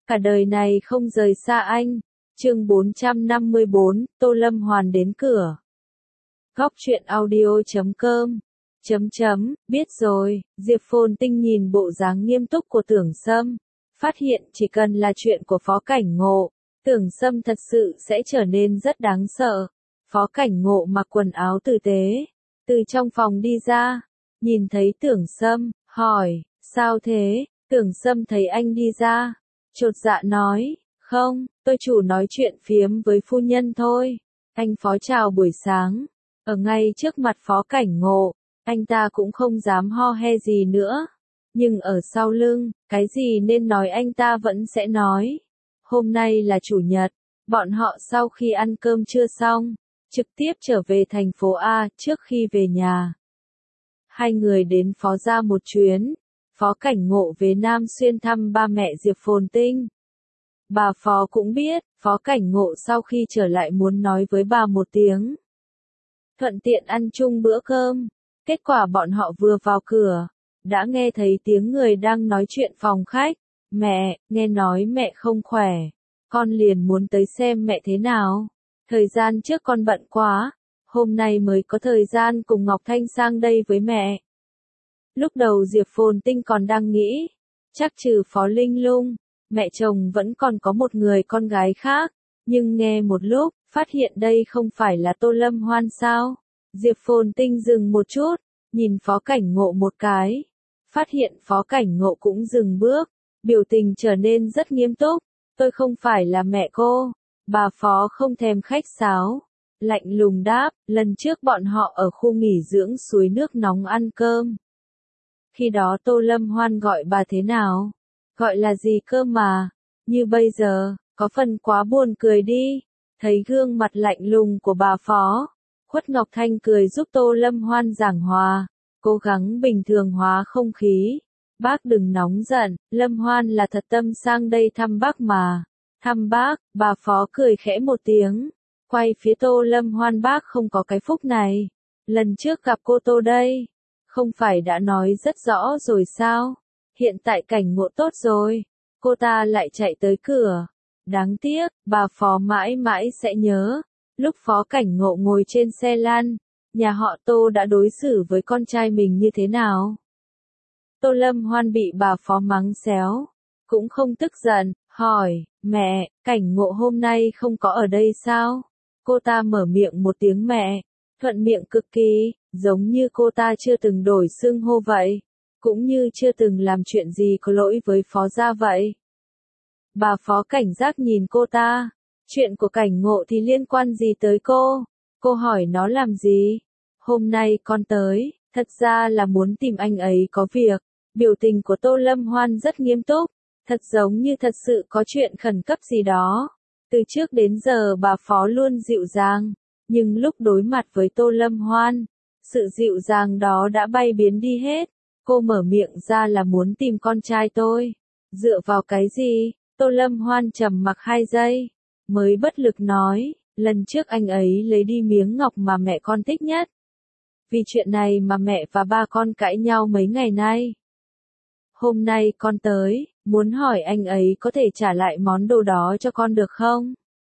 cả đời này không rời xa anh. Chương 454, Tô Lâm Hoàn đến cửa. Góc truyện audio.com. Biết rồi, Diệp Phồn Tinh nhìn bộ dáng nghiêm túc của Tưởng Sâm, phát hiện chỉ cần là chuyện của Phó Cảnh Ngộ, Tưởng Sâm thật sự sẽ trở nên rất đáng sợ. Phó Cảnh Ngộ mặc quần áo tử tế, từ trong phòng đi ra, nhìn thấy Tưởng Sâm, hỏi, sao thế? Tưởng Sâm thấy anh đi ra, chột dạ nói, không, tôi chủ nói chuyện phiếm với phu nhân thôi. Anh Phó chào buổi sáng, ở ngay trước mặt Phó Cảnh Ngộ, anh ta cũng không dám ho he gì nữa. Nhưng ở sau lưng, cái gì nên nói anh ta vẫn sẽ nói. Hôm nay là chủ nhật, bọn họ sau khi ăn cơm trưa xong, trực tiếp trở về thành phố A trước khi về nhà. Hai người đến Phó gia một chuyến, Phó Cảnh Ngộ về Nam Xuyên thăm ba mẹ Diệp Phồn Tinh. Bà Phó cũng biết, Phó Cảnh Ngộ sau khi trở lại muốn nói với bà một tiếng. Thuận tiện ăn chung bữa cơm, kết quả bọn họ vừa vào cửa, đã nghe thấy tiếng người đang nói chuyện phòng khách. Mẹ, nghe nói mẹ không khỏe, con liền muốn tới xem mẹ thế nào. Thời gian trước con bận quá, hôm nay mới có thời gian cùng Ngọc Thanh sang đây với mẹ. Lúc đầu Diệp Phồn Tinh còn đang nghĩ, chắc trừ Phó Linh Lung, mẹ chồng vẫn còn có một người con gái khác, nhưng nghe một lúc, phát hiện đây không phải là Tô Lâm Hoan sao. Diệp Phồn Tinh dừng một chút, nhìn Phó Cảnh Ngộ một cái, phát hiện Phó Cảnh Ngộ cũng dừng bước, biểu tình trở nên rất nghiêm túc. Tôi không phải là mẹ cô. Bà Phó không thèm khách sáo, lạnh lùng đáp, lần trước bọn họ ở khu nghỉ dưỡng suối nước nóng ăn cơm. Khi đó Tô Lâm Hoan gọi bà thế nào? Gọi là gì cơ mà? Như bây giờ, có phần quá buồn cười đi. Thấy gương mặt lạnh lùng của bà Phó, Khuất Ngọc Thanh cười giúp Tô Lâm Hoan giảng hòa, cố gắng bình thường hóa không khí. Bác đừng nóng giận, Lâm Hoan là thật tâm sang đây thăm bác mà. Thăm bác, bà Phó cười khẽ một tiếng, quay phía Tô Lâm Hoan, bác không có cái phúc này. Lần trước gặp cô Tô đây, không phải đã nói rất rõ rồi sao? Hiện tại Cảnh Ngộ tốt rồi, cô ta lại chạy tới cửa. Đáng tiếc, bà Phó mãi mãi sẽ nhớ, lúc Phó Cảnh Ngộ ngồi trên xe lăn, nhà họ Tô đã đối xử với con trai mình như thế nào. Tô Lâm Hoan bị bà Phó mắng xéo, cũng không tức giận, hỏi, mẹ, Cảnh Ngộ hôm nay không có ở đây sao? Cô ta mở miệng một tiếng mẹ, thuận miệng cực kỳ, giống như cô ta chưa từng đổi xưng hô vậy, cũng như chưa từng làm chuyện gì có lỗi với Phó gia vậy. Bà Phó cảnh giác nhìn cô ta, chuyện của Cảnh Ngộ thì liên quan gì tới cô? Cô hỏi nó làm gì? Hôm nay con tới, thật ra là muốn tìm anh ấy có việc. Biểu tình của Tô Lâm Hoan rất nghiêm túc, thật giống như thật sự có chuyện khẩn cấp gì đó. Từ trước đến giờ bà Phó luôn dịu dàng, nhưng lúc đối mặt với Tô Lâm Hoan, sự dịu dàng đó đã bay biến đi hết. Cô mở miệng ra là muốn tìm con trai tôi. Dựa vào cái gì? Tô Lâm Hoan trầm mặc 2 giây, mới bất lực nói, lần trước anh ấy lấy đi miếng ngọc mà mẹ con thích nhất. Vì chuyện này mà mẹ và ba con cãi nhau mấy ngày nay. Hôm nay con tới, muốn hỏi anh ấy có thể trả lại món đồ đó cho con được không?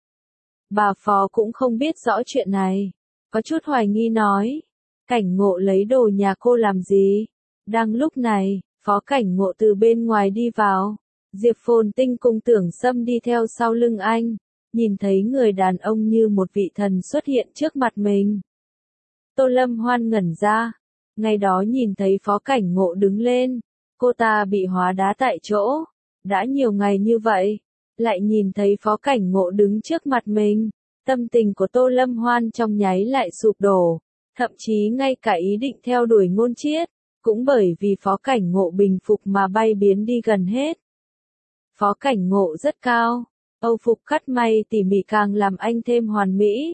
Bà Phó cũng không biết rõ chuyện này, có chút hoài nghi nói, Cảnh Ngộ lấy đồ nhà cô làm gì? Đang lúc này, Phó Cảnh Ngộ từ bên ngoài đi vào, Diệp Phồn Tinh cùng Tưởng Sâm đi theo sau lưng anh, nhìn thấy người đàn ông như một vị thần xuất hiện trước mặt mình. Tô Lâm Hoan ngẩn ra, ngày đó nhìn thấy Phó Cảnh Ngộ đứng lên, cô ta bị hóa đá tại chỗ, đã nhiều ngày như vậy, lại nhìn thấy Phó Cảnh Ngộ đứng trước mặt mình, tâm tình của Tô Lâm Hoan trong nháy lại sụp đổ, thậm chí ngay cả ý định theo đuổi Ngôn Chiết, cũng bởi vì Phó Cảnh Ngộ bình phục mà bay biến đi gần hết. Phó Cảnh Ngộ rất cao, âu phục cắt may tỉ mỉ càng làm anh thêm hoàn mỹ.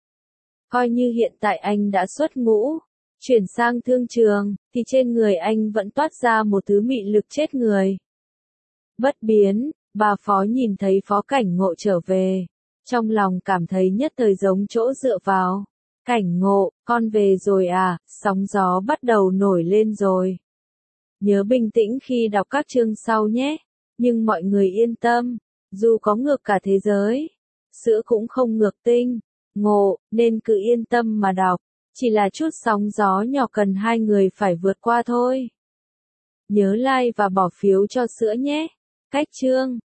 Coi như hiện tại anh đã xuất ngũ, chuyển sang thương trường, thì trên người anh vẫn toát ra một thứ mị lực chết người. Bất biến, bà Phó nhìn thấy Phó Cảnh Ngộ trở về, trong lòng cảm thấy nhất thời giống chỗ dựa vào. Cảnh Ngộ, con về rồi à? Sóng gió bắt đầu nổi lên rồi. Nhớ bình tĩnh khi đọc các chương sau nhé. Nhưng mọi người yên tâm, Dù có ngược cả thế giới, sữa cũng không ngược tinh. Ngộ, nên cứ yên tâm mà đọc. Chỉ là chút sóng gió nhỏ cần hai người phải vượt qua thôi. Nhớ like và bỏ phiếu cho sữa nhé. Cách chương